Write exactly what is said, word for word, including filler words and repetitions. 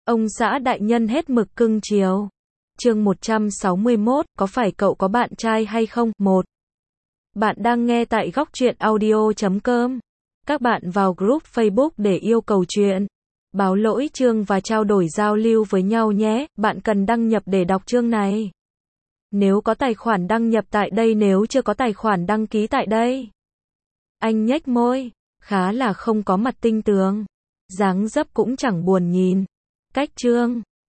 Ông xã đại nhân hết mực cưng chiều. Chương một trăm sáu mươi mốt, có phải cậu có bạn trai hay không? một. Bạn đang nghe tại góc truyện audio chấm com. Các bạn vào group Facebook để yêu cầu chuyện, báo lỗi chương và trao đổi giao lưu với nhau nhé. Bạn cần đăng nhập để đọc chương này. Nếu có tài khoản đăng nhập tại đây, nếu chưa có tài khoản đăng ký tại đây. Anh nhếch môi, khá là không có mặt tinh tường. Dáng dấp cũng chẳng buồn nhìn. Cách chương